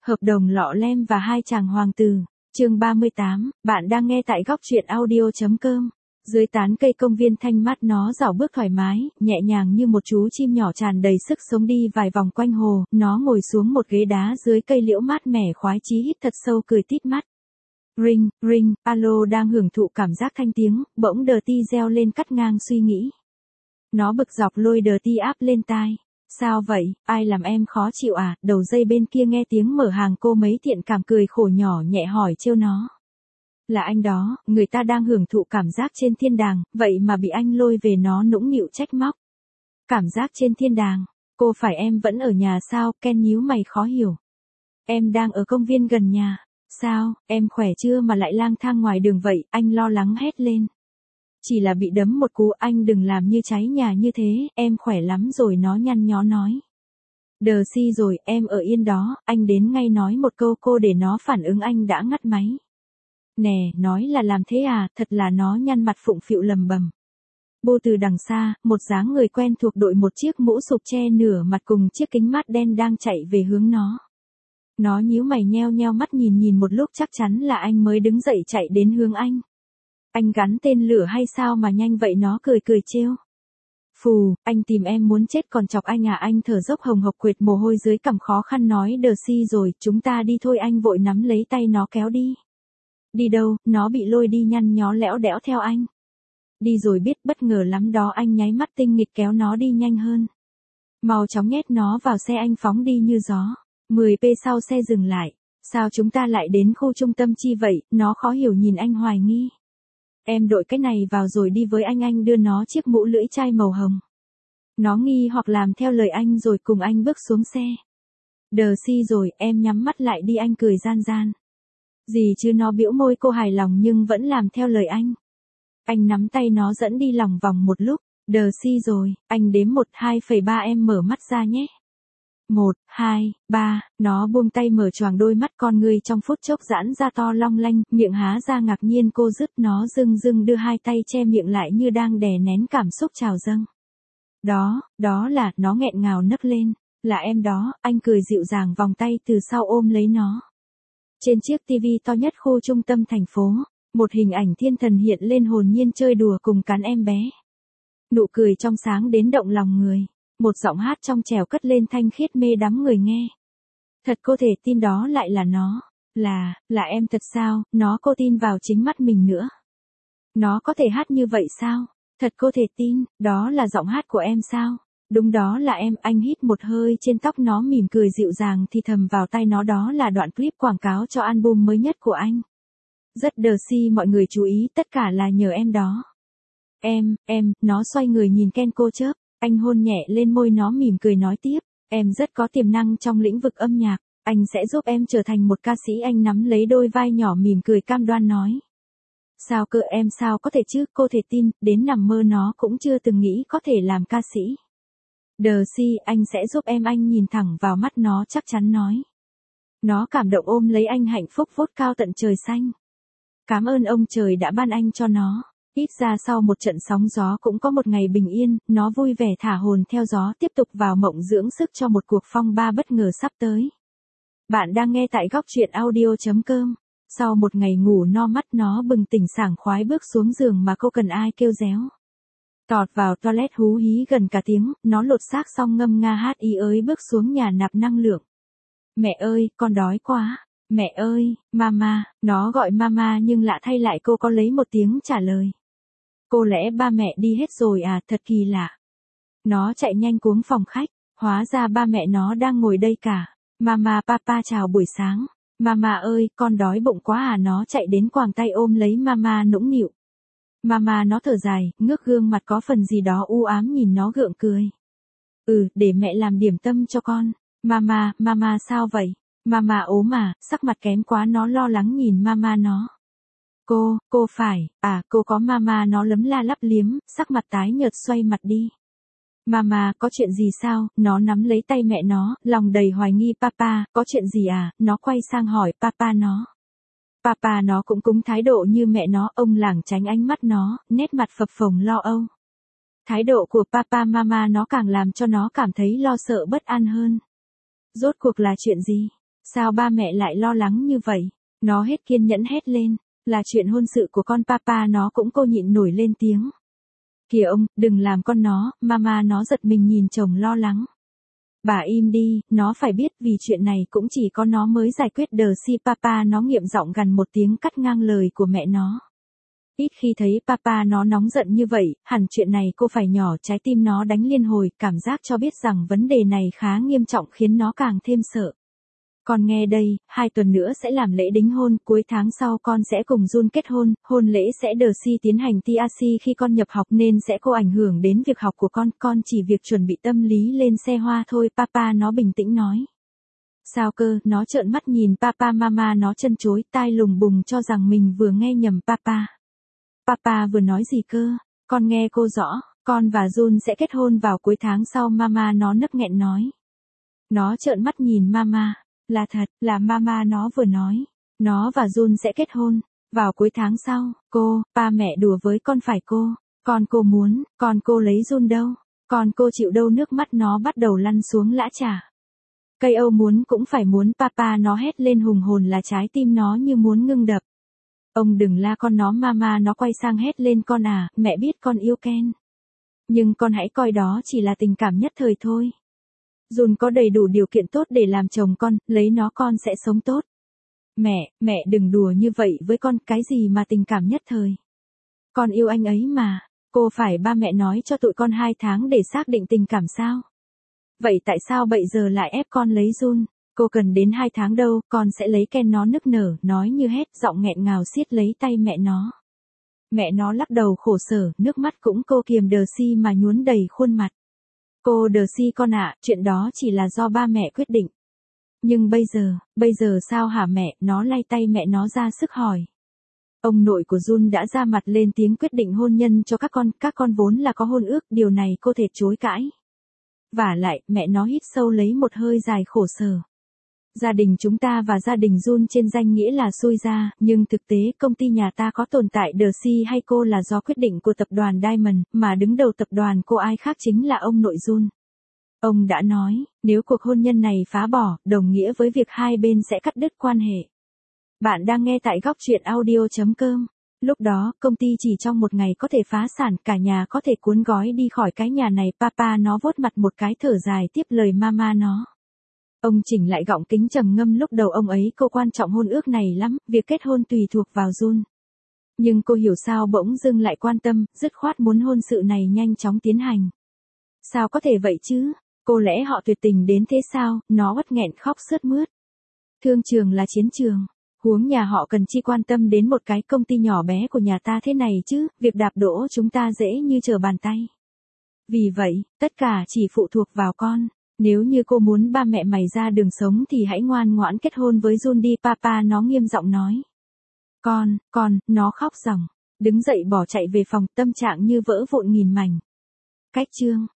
Hợp đồng lọ lem và hai chàng hoàng tử. Chương 38, bạn đang nghe tại góc truyện audio.com. Dưới tán cây công viên thanh mát nó dạo bước thoải mái, nhẹ nhàng như một chú chim nhỏ tràn đầy sức sống đi vài vòng quanh hồ, nó ngồi xuống một ghế đá dưới cây liễu mát mẻ khoái chí hít thật sâu cười tít mắt. Ring, ring, alo đang hưởng thụ cảm giác thanh tiếng, bỗng đờ ti reo lên cắt ngang suy nghĩ. Nó bực dọc lôi đờ ti áp lên tai. Sao vậy, ai làm em khó chịu à? Đầu dây bên kia nghe tiếng mở hàng cô mấy thiện cảm cười khổ nhỏ nhẹ hỏi trêu nó. Là anh đó, người ta đang hưởng thụ cảm giác trên thiên đàng, vậy mà bị anh lôi về nó nũng nịu trách móc. Cảm giác trên thiên đàng, cô phải em vẫn ở nhà sao? Ken nhíu mày khó hiểu. Em đang ở công viên gần nhà. Sao, em khỏe chưa mà lại lang thang ngoài đường vậy? Anh lo lắng hét lên. Chỉ là bị đấm một cú, anh đừng làm như cháy nhà như thế, em khỏe lắm rồi, nó nhăn nhó nói. Đờ si rồi, em ở yên đó, anh đến ngay nói một câu cô để nó phản ứng. Anh đã ngắt máy. Nè, nói là làm thế à? Thật là nó nhăn mặt phụng phịu lầm bầm. Bô từ đằng xa, một dáng người quen thuộc đội một chiếc mũ sụp che nửa mặt cùng chiếc kính mát đen đang chạy về hướng nó. Nó nhíu mày nheo nheo mắt nhìn một lúc, chắc chắn là anh mới đứng dậy chạy đến hướng anh. Anh gắn tên lửa hay sao mà nhanh vậy? Nó cười trêu. Phù, anh tìm em muốn chết còn chọc anh à? Anh thở dốc hồng hộc quệt mồ hôi dưới cằm khó khăn nói. Đờ si rồi, chúng ta đi thôi. Anh vội nắm lấy tay nó kéo đi. Đi đâu? Nó bị lôi đi nhăn nhó lẽo đẽo theo anh. Đi rồi biết, bất ngờ lắm đó. Anh nháy mắt tinh nghịch kéo nó đi nhanh hơn. Mau chóng nhét nó vào xe, anh phóng đi như gió. 10p sau xe dừng lại. Sao chúng ta lại đến khu trung tâm chi vậy? Nó khó hiểu nhìn anh hoài nghi. Em đội cái này vào rồi đi với anh đưa nó chiếc mũ lưỡi chai màu hồng. Nó nghi hoặc làm theo lời anh rồi cùng anh bước xuống xe. Đờ si rồi, em nhắm mắt lại đi. Anh cười gian gian. Gì chứ? Nó bĩu môi, cô hài lòng nhưng vẫn làm theo lời anh. Anh nắm tay nó dẫn đi lòng vòng một lúc. Đờ si rồi, anh đếm 1, 2,3 em mở mắt ra nhé. 1, 2, 3, nó buông tay mở choàng đôi mắt con người trong phút chốc giãn ra to long lanh, miệng há ra ngạc nhiên. Cô dứt nó dưng đưa hai tay che miệng lại như đang đè nén cảm xúc trào dâng. Đó là, nó nghẹn ngào nấc lên. Là em đó, anh cười dịu dàng vòng tay từ sau ôm lấy nó. Trên chiếc tivi to nhất khu trung tâm thành phố, một hình ảnh thiên thần hiện lên hồn nhiên chơi đùa cùng cắn em bé. Nụ cười trong sáng đến động lòng người. Một giọng hát trong trẻo cất lên thanh khiết mê đắm người nghe. Thật cô thể tin đó lại là nó. Là em thật sao? Nó cô tin vào chính mắt mình nữa. Nó có thể hát như vậy sao? Thật cô thể tin, đó là giọng hát của em sao? Đúng đó là em. Anh hít một hơi trên tóc nó mỉm cười dịu dàng thì thầm vào tai nó. Đó là đoạn clip quảng cáo cho album mới nhất của anh. Rất đờ si, mọi người chú ý, tất cả là nhờ em đó. Em, nó xoay người nhìn Ken cô chớp. Anh hôn nhẹ lên môi nó mỉm cười nói tiếp. Em rất có tiềm năng trong lĩnh vực âm nhạc. Anh sẽ giúp em trở thành một ca sĩ. Anh nắm lấy đôi vai nhỏ mỉm cười cam đoan nói. Sao cơ? Em sao có thể chứ? Cô thể tin, đến nằm mơ nó cũng chưa từng nghĩ có thể làm ca sĩ. Đờ si, anh sẽ giúp em. Anh nhìn thẳng vào mắt nó chắc chắn nói. Nó cảm động ôm lấy anh hạnh phúc vút cao tận trời xanh. Cảm ơn ông trời đã ban anh cho nó. Ít ra sau một trận sóng gió cũng có một ngày bình yên, nó vui vẻ thả hồn theo gió tiếp tục vào mộng dưỡng sức cho một cuộc phong ba bất ngờ sắp tới. Bạn đang nghe tại góc truyện audio.com. Sau một ngày ngủ no mắt nó bừng tỉnh sảng khoái bước xuống giường mà cô cần ai kêu réo. Tọt vào toilet hú hí gần cả tiếng, nó lột xác xong ngâm nga hát ý ới bước xuống nhà nạp năng lượng. Mẹ ơi, con đói quá. Mẹ ơi, mama, nó gọi mama nhưng lạ thay lại cô có lấy một tiếng trả lời. Cô lẽ ba mẹ đi hết rồi à? Thật kỳ lạ. Nó chạy nhanh cuống phòng khách, hóa ra ba mẹ nó đang ngồi đây cả. Mama, papa chào buổi sáng. Mama ơi, con đói bụng quá à? Nó chạy đến quàng tay ôm lấy mama nũng nịu. Mama nó thở dài, ngước gương mặt có phần gì đó u ám nhìn nó gượng cười. Để mẹ làm điểm tâm cho con. Mama sao vậy? Mama ốm à? Sắc mặt kém quá. Nó lo lắng nhìn mama nó. Cô phải, cô có mama nó lấm la lắp liếm, sắc mặt tái nhợt xoay mặt đi. Mama, có chuyện gì sao? Nó nắm lấy tay mẹ nó, lòng đầy hoài nghi. Papa, có chuyện gì à? Nó quay sang hỏi papa nó. Papa nó cũng cúng thái độ như mẹ nó, ông lảng tránh ánh mắt nó, nét mặt phập phồng lo âu. Thái độ của papa mama nó càng làm cho nó cảm thấy lo sợ bất an hơn. Rốt cuộc là chuyện gì? Sao ba mẹ lại lo lắng như vậy? Nó hết kiên nhẫn hét lên. Là chuyện hôn sự của con papa nó cũng cô nhịn nổi lên tiếng. Kìa ông, đừng làm con nó, mama nó giật mình nhìn chồng lo lắng. Bà im đi, nó phải biết vì chuyện này cũng chỉ có nó mới giải quyết đờ si papa nó nghiệm giọng gần một tiếng cắt ngang lời của mẹ nó. Ít khi thấy papa nó nóng giận như vậy, hẳn chuyện này cô phải nhỏ trái tim nó đánh liên hồi, cảm giác cho biết rằng vấn đề này khá nghiêm trọng khiến nó càng thêm sợ. Con nghe đây, 2 tuần nữa sẽ làm lễ đính hôn, cuối tháng sau con sẽ cùng Jun kết hôn, hôn lễ sẽ đờ si tiến hành TRC khi con nhập học nên sẽ có ảnh hưởng đến việc học của con chỉ việc chuẩn bị tâm lý lên xe hoa thôi, papa nó bình tĩnh nói. Sao cơ, nó trợn mắt nhìn papa mama nó chân chối, tai lùng bùng cho rằng mình vừa nghe nhầm papa. Papa vừa nói gì cơ, con nghe cô rõ, con và Jun sẽ kết hôn vào cuối tháng sau, mama nó nấc nghẹn nói. Nó trợn mắt nhìn mama. Là thật, là mama nó vừa nói. Nó và Jun sẽ kết hôn. Vào cuối tháng sau, ba mẹ đùa với con phải con cô muốn, con cô lấy Jun đâu. Con cô chịu đâu, nước mắt nó bắt đầu lăn xuống lã chả. Cây Âu muốn cũng phải muốn, papa nó hét lên hùng hồn là trái tim nó như muốn ngưng đập. Ông đừng la con nó, mama nó quay sang hét lên, con à, mẹ biết con yêu Ken. Nhưng con hãy coi đó chỉ là tình cảm nhất thời thôi. Jun có đầy đủ điều kiện tốt để làm chồng con, lấy nó con sẽ sống tốt. Mẹ đừng đùa như vậy với con, cái gì mà tình cảm nhất thời. Con yêu anh ấy mà, cô phải ba mẹ nói cho tụi con 2 tháng để xác định tình cảm sao? Vậy tại sao bây giờ lại ép con lấy Jun? Cô cần đến 2 tháng đâu, con sẽ lấy Ken, nó nức nở, nói như hét, giọng nghẹn ngào siết lấy tay mẹ nó. Mẹ nó lắc đầu khổ sở, nước mắt cũng cô kiềm đờ si mà nhuốm đầy khuôn mặt. Cô đờ si con ạ, chuyện đó chỉ là do ba mẹ quyết định. Nhưng bây giờ sao hả mẹ, nó lay tay mẹ nó ra sức hỏi. Ông nội của Jun đã ra mặt lên tiếng quyết định hôn nhân cho các con vốn là có hôn ước, điều này cô thể chối cãi. Vả lại, mẹ nó hít sâu lấy một hơi dài khổ sở. Gia đình chúng ta và gia đình Jun trên danh nghĩa là xui ra, nhưng thực tế công ty nhà ta có tồn tại đờ si hay cô là do quyết định của tập đoàn Diamond, mà đứng đầu tập đoàn cô ai khác chính là ông nội Jun. Ông đã nói, nếu cuộc hôn nhân này phá bỏ, đồng nghĩa với việc hai bên sẽ cắt đứt quan hệ. Bạn đang nghe tại góc truyện audio.com. Lúc đó, công ty chỉ trong một ngày có thể phá sản, cả nhà có thể cuốn gói đi khỏi cái nhà này, papa nó vuốt mặt một cái thở dài tiếp lời mama nó. Ông chỉnh lại gọng kính trầm ngâm, lúc đầu ông ấy cô quan trọng hôn ước này lắm, việc kết hôn tùy thuộc vào Jun. Nhưng cô hiểu sao bỗng dưng lại quan tâm, dứt khoát muốn hôn sự này nhanh chóng tiến hành. Sao có thể vậy chứ? Cô lẽ họ tuyệt tình đến thế sao? Nó uất nghẹn khóc sướt mướt. Thương trường là chiến trường. Huống nhà họ cần chi quan tâm đến một cái công ty nhỏ bé của nhà ta thế này chứ, việc đạp đổ chúng ta dễ như trở bàn tay. Vì vậy, tất cả chỉ phụ thuộc vào con. Nếu như cô muốn ba mẹ mày ra đường sống thì hãy ngoan ngoãn kết hôn với Jun đi, papa nó nghiêm giọng nói. Nó khóc ròng, đứng dậy bỏ chạy về phòng, tâm trạng như vỡ vụn nghìn mảnh. Cách chương